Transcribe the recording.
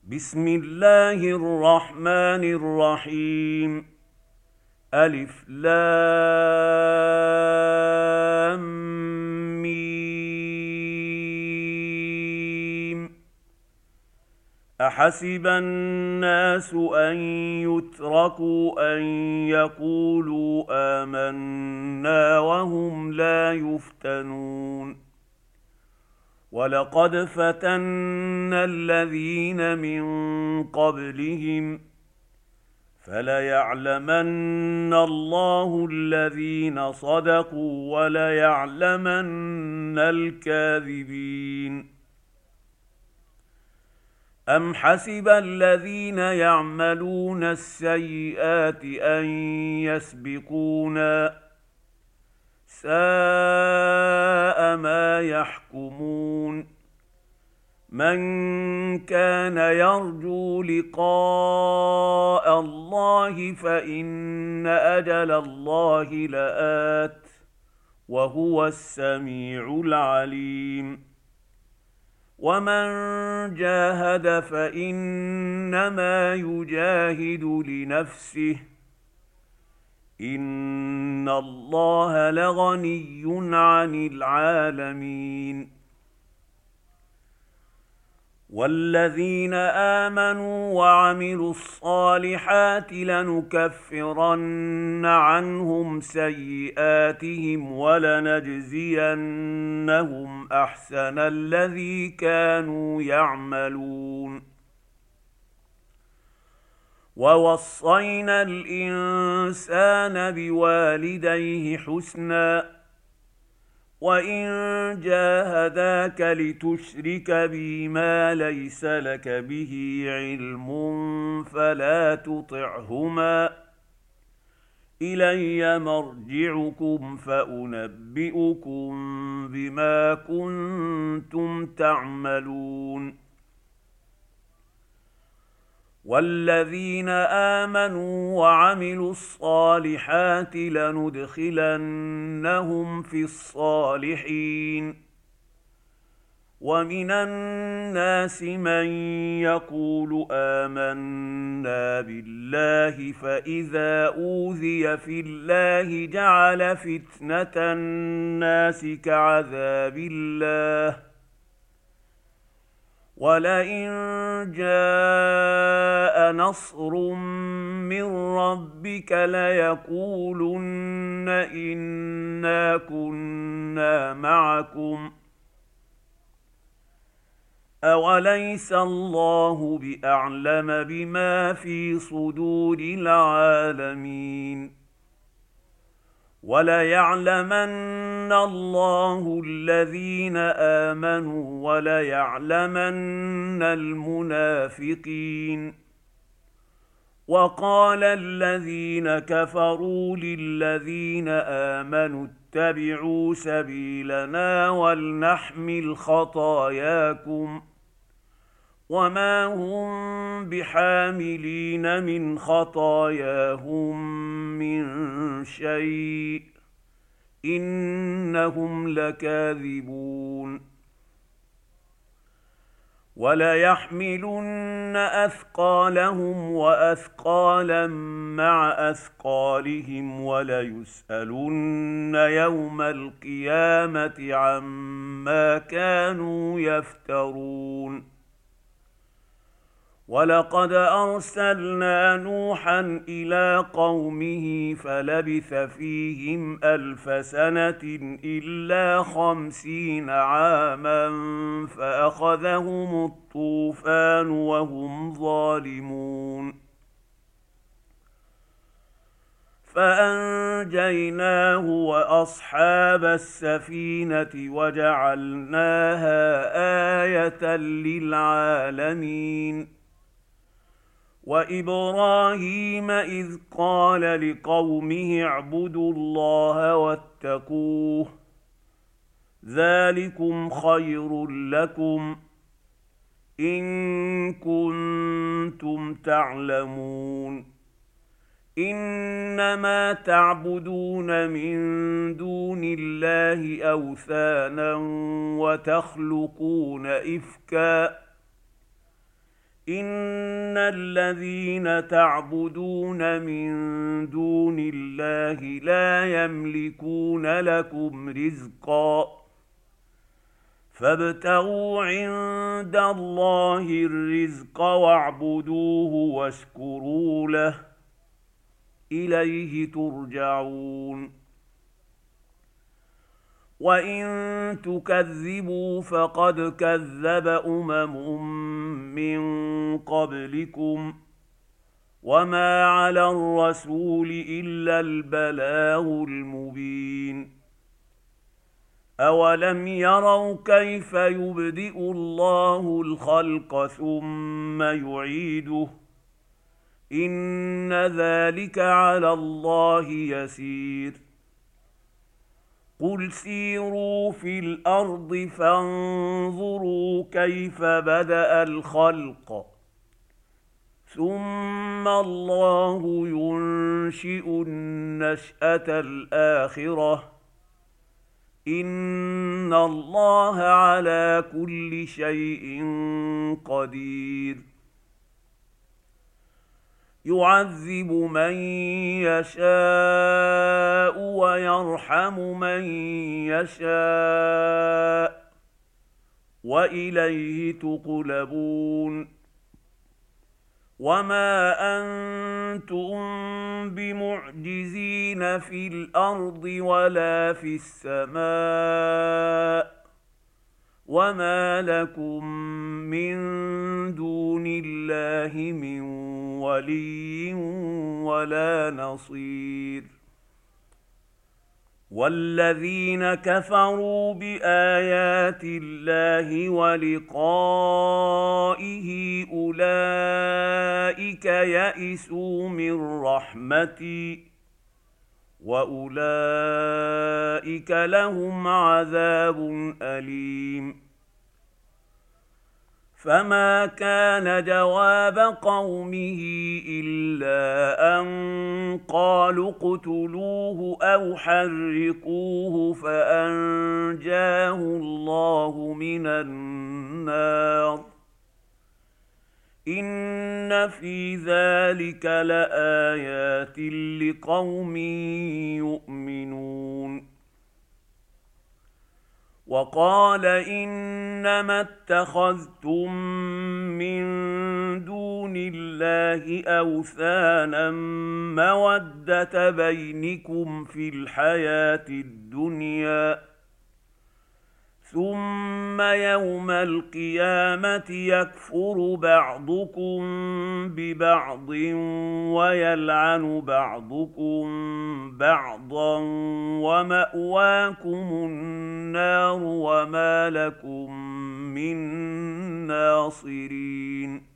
بسم الله الرحمن الرحيم. ألف لام ميم. أحسب الناس أن يتركوا أن يقولوا آمنا وهم لا يفتنون. ولقد فتنا الذين من قبلهم فليعلمن الله الذين صدقوا وليعلمن الكاذبين. أم حسب الذين يعملون السيئات أن يسبقونا ساء ما يحكمون. من كان يرجو لقاء الله فإن أجل الله لآت وهو السميع العليم. ومن جاهد فإنما يجاهد لنفسه إن الله لغني عن العالمين. والذين آمنوا وعملوا الصالحات لنكفرن عنهم سيئاتهم ولنجزينهم أحسن الذي كانوا يعملون. ووصينا الإنسان بوالديه حسنا وإن جاهداك لتشرك بي ما ليس لك به علم فلا تطعهما إلي مرجعكم فأنبئكم بما كنتم تعملون. والذين آمنوا وعملوا الصالحات لندخلنهم في الصالحين. ومن الناس من يقول آمنا بالله فإذا أوذي في الله جعل فتنة الناس كعذاب الله ولئن جاء نصر من ربك ليقولن إنا كنا معكم أوليس الله بأعلم بما في صدور العالمين. وليعلمن الله الذين آمنوا وليعلمن المنافقين. وقال الذين كفروا للذين آمنوا اتبعوا سبيلنا ولنحمل خطاياكم وما هم بحاملين من خطاياهم من شيء إنهم لكاذبون. وليحملن أثقالهم وأثقالا مع أثقالهم وليسألن يوم القيامة عما كانوا يفترون. ولقد أرسلنا نوحا إلى قومه فلبث فيهم 1000 سنة إلا 50 عاما فأخذهم الطوفان وهم ظالمون. فأنجيناه وأصحاب السفينة وجعلناها آية للعالمين. وإبراهيم إذ قال لقومه اعبدوا الله واتقوه ذلكم خير لكم إن كنتم تعلمون. إنما تعبدون من دون الله أوثانا وتخلقون إفكا ان الذين تعبدون من دون الله لا يملكون لكم رزقا فابتغوا عند الله الرزق واعبدوه واشكروا له اليه ترجعون وان تكذبوا فقد كذب من قبلكم وما على الرسول الا البلاغ المبين اولم يروا كيف يبدئ الله الخلق ثم يعيده ان ذلك على الله يسير قل سيروا في الارض فانظروا كيف بدا الخلق ثم الله ينشئ النشاه الاخره ان الله على كل شيء قدير يعذب من يشاء ويرحم من يشاء واليه تقلبون وما انتم بمعجزين في الارض ولا في السماء وما لكم من دون الله من ولي ولا نصير والذين كفروا بايات الله ولقائه اولئك يئسوا من رحمتي واولئك لهم عذاب اليم فما كان جواب قومه الا ان قالوا اقتلوه او حرقوه فانجاه الله من النار ان في ذلك لايات لقوم يؤمنون وقال انما اتخذتم من دون الله اوثانا موده بينكم في الحياه الدنيا ثم يوم القيامه يكفر بعضكم ببعض ويلعن بعضكم بعضا وماواكم النار وما لكم من ناصرين